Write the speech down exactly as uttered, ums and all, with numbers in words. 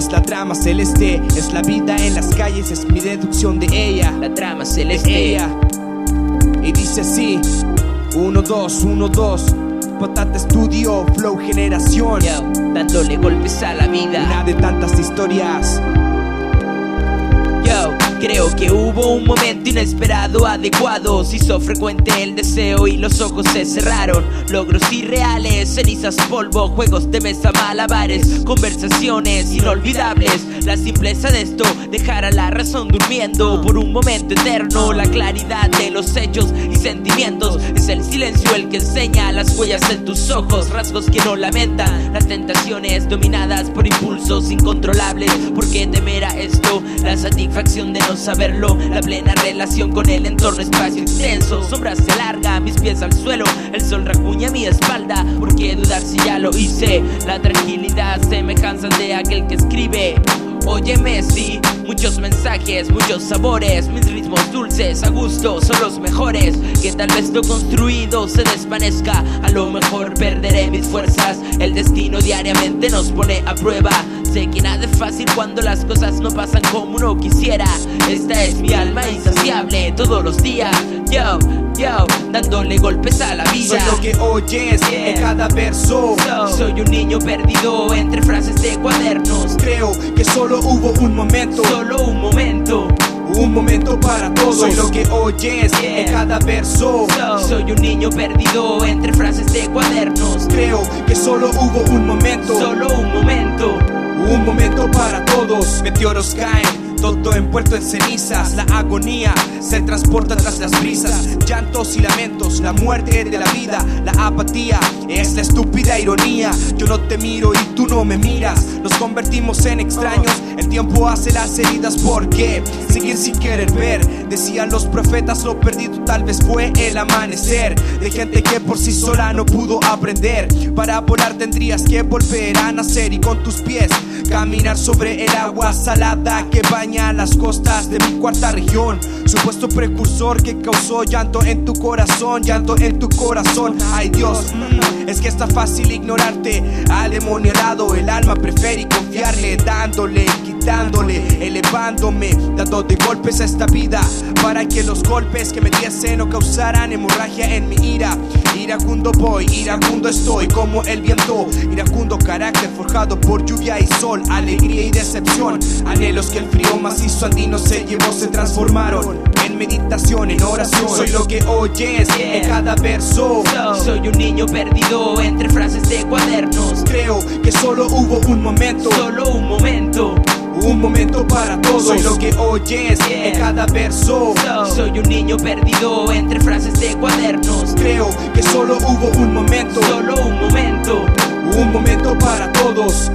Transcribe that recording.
Es la trama celeste, es la vida en las calles, es mi deducción de ella. La trama celeste. De ella. Y dice así: uno, dos, uno, dos. Patata Estudio, Flow Generación. Yo, dándole golpes a la vida. Una de tantas historias. Yo, creo que hubo un momento inesperado, adecuado. Se hizo frecuente el deseo y los ojos se cerraron. Logros irreales, cenizas, polvo, juegos de mesa, malabares, conversaciones inolvidables. La simpleza de esto, dejar a la razón durmiendo por un momento eterno. La claridad de los hechos y sentimientos. Es el silencio el que enseña las huellas en tus ojos. Rasgos que no lamentan las tentaciones dominadas por impulsos incontrolables. ¿Por qué temer a esto? La satisfacción de no saberlo, la plena relación con el entorno, espacio extenso. Sombra se larga, mis pies al suelo, el sol rasguña mi espalda. ¿Por qué dudar si ya lo hice? La tranquilidad, semejanza de aquel que escribe. Óyeme, sí, muchos mensajes, muchos sabores. Mis ritmos dulces, a gusto, son los mejores. Que tal vez lo construido se desvanezca. A lo mejor perderé mis fuerzas. El destino diariamente nos pone a prueba. Sé que nada es fácil cuando las cosas no pasan como uno quisiera. Esta es mi alma insaciable todos los días. Yo, yo, dándole golpes a la vida. Soy lo que oyes yeah. en cada verso. So, soy un niño perdido entre frases de cuadernos. Creo que solo hubo un momento. Solo un momento. Un momento para todos. Soy lo que oyes yeah. en cada verso. So, soy un niño perdido entre frases de cuadernos. Creo que solo hubo un momento. Solo un momento. Un momento para todos. Meteoros caen, todo envuelto en cenizas. La agonía se transporta tras las brisas. Llantos y lamentos, la muerte de la vida. La apatía es la estúpida ironía. Yo no te miro y tú no me miras. Nos convertimos en extraños. El tiempo hace las heridas. ¿Por qué? Seguir sin querer ver. Decían los profetas, lo perdido tal vez fue el amanecer. De gente que por sí sola no pudo aprender. Para volar tendrías que volver a nacer y con tus pies caminar sobre el agua salada que baña las costas de mi cuarta región. Supuesto precursor que causó llanto en tu corazón, llanto en tu corazón. Ay Dios, mm, es que está fácil ignorarte. Al demonio al lado, el alma prefiere confiarle, dándole, quitándole, elevándome, dando de golpes a esta vida, para que los golpes que me diesen no causaran hemorragia en mi ira. Iracundo voy, iracundo estoy como el viento. Iracundo carácter forjado por lluvia y sol, alegría y decepción. Anhelos que el frío macizo andino se llevó, se transformaron en meditación, en oración. Soy lo que oyes yeah. en cada verso. So, soy un niño perdido entre frases de cuadernos. Creo que solo hubo un momento. Solo un momento. Un momento para todos. Soy lo que oyes yeah. en cada verso. So, soy un niño perdido entre frases de cuadernos. Creo que solo hubo un momento. Solo un momento. Un momento para todos.